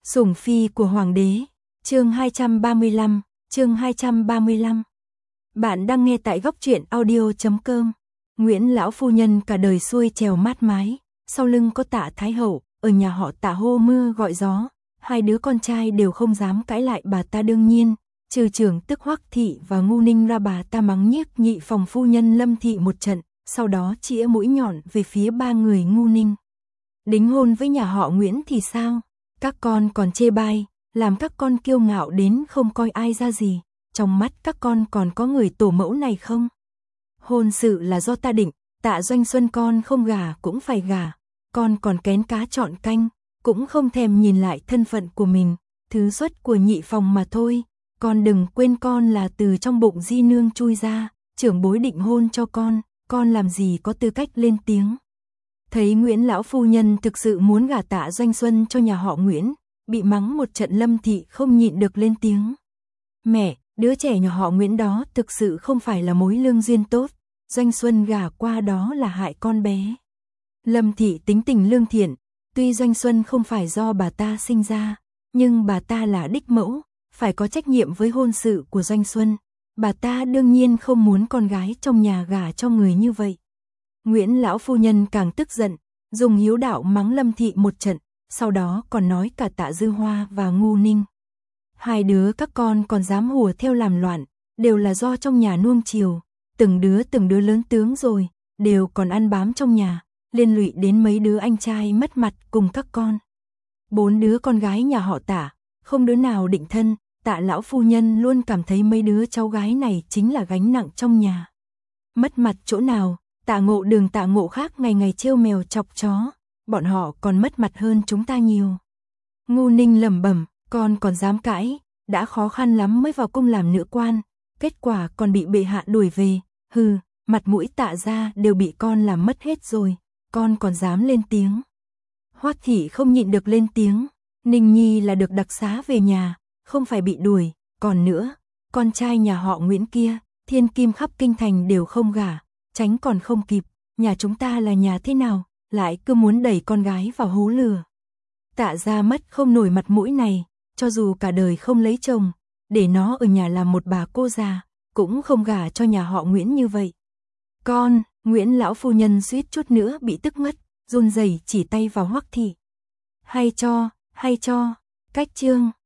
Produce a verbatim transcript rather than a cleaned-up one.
Sủng phi của hoàng đế, chương hai trăm ba mươi lăm, chương hai trăm ba mươi lăm. Bạn đang nghe tại góc truyện audio chấm com. Nguyễn lão phu nhân cả đời xuôi trèo mát mái, sau lưng có Tạ Thái hậu, ở nhà họ Tạ hô mưa gọi gió, hai đứa con trai đều không dám cãi lại bà ta đương nhiên, trừ trưởng tức Hoắc thị và Ngu Ninh ra bà ta mắng nhiếc nhị phòng phu nhân Lâm thị một trận, sau đó chĩa mũi nhọn về phía ba người Ngu Ninh. Đính hôn với nhà họ Nguyễn thì sao? Các con còn chê bai, làm các con kiêu ngạo đến không coi ai ra gì, trong mắt các con còn có người tổ mẫu này không? Hôn sự là do ta định, Tạ Doanh Xuân con không gả cũng phải gả, con còn kén cá chọn canh, cũng không thèm nhìn lại thân phận của mình, thứ xuất của nhị phòng mà thôi, con đừng quên con là từ trong bụng di nương chui ra, trưởng bối định hôn cho con, con làm gì có tư cách lên tiếng. Thấy Nguyễn lão phu nhân thực sự muốn gả Tạ Doanh Xuân cho nhà họ Nguyễn, bị mắng một trận Lâm thị không nhịn được lên tiếng. Mẹ, đứa trẻ nhà họ Nguyễn đó thực sự không phải là mối lương duyên tốt, Doanh Xuân gả qua đó là hại con bé. Lâm thị tính tình lương thiện, tuy Doanh Xuân không phải do bà ta sinh ra, nhưng bà ta là đích mẫu, phải có trách nhiệm với hôn sự của Doanh Xuân. Bà ta đương nhiên không muốn con gái trong nhà gả cho người như vậy. Nguyễn lão phu nhân càng tức giận, dùng hiếu đạo mắng Lâm thị một trận, sau đó còn nói cả Tạ Dư Hoa và Ngu Ninh. Hai đứa các con còn dám hùa theo làm loạn, đều là do trong nhà nuông chiều, từng đứa từng đứa lớn tướng rồi, đều còn ăn bám trong nhà, liên lụy đến mấy đứa anh trai mất mặt cùng các con. Bốn đứa con gái nhà họ Tạ, không đứa nào định thân, Tạ lão phu nhân luôn cảm thấy mấy đứa cháu gái này chính là gánh nặng trong nhà. Mất mặt chỗ nào? Tạ Ngộ Đường Tạ Ngộ khác ngày ngày trêu mèo chọc chó, bọn họ còn mất mặt hơn chúng ta nhiều. Ngu Ninh lẩm bẩm, con còn dám cãi, đã khó khăn lắm mới vào cung làm nữ quan, kết quả còn bị bệ hạ đuổi về, hừ, mặt mũi Tạ gia đều bị con làm mất hết rồi, con còn dám lên tiếng. Hoắc thị không nhịn được lên tiếng, Ninh Nhi là được đặc xá về nhà, không phải bị đuổi, còn nữa, con trai nhà họ Nguyễn kia, thiên kim khắp kinh thành đều không gả. Tránh còn không kịp, nhà chúng ta là nhà thế nào, lại cứ muốn đẩy con gái vào hố lửa. Tạ gia mất không nổi mặt mũi này, cho dù cả đời không lấy chồng, để nó ở nhà làm một bà cô già, cũng không gả cho nhà họ Nguyễn như vậy. Con, Nguyễn lão phu nhân suýt chút nữa bị tức ngất, run rẩy chỉ tay vào Hoắc thị. Hay cho, hay cho, cách chương.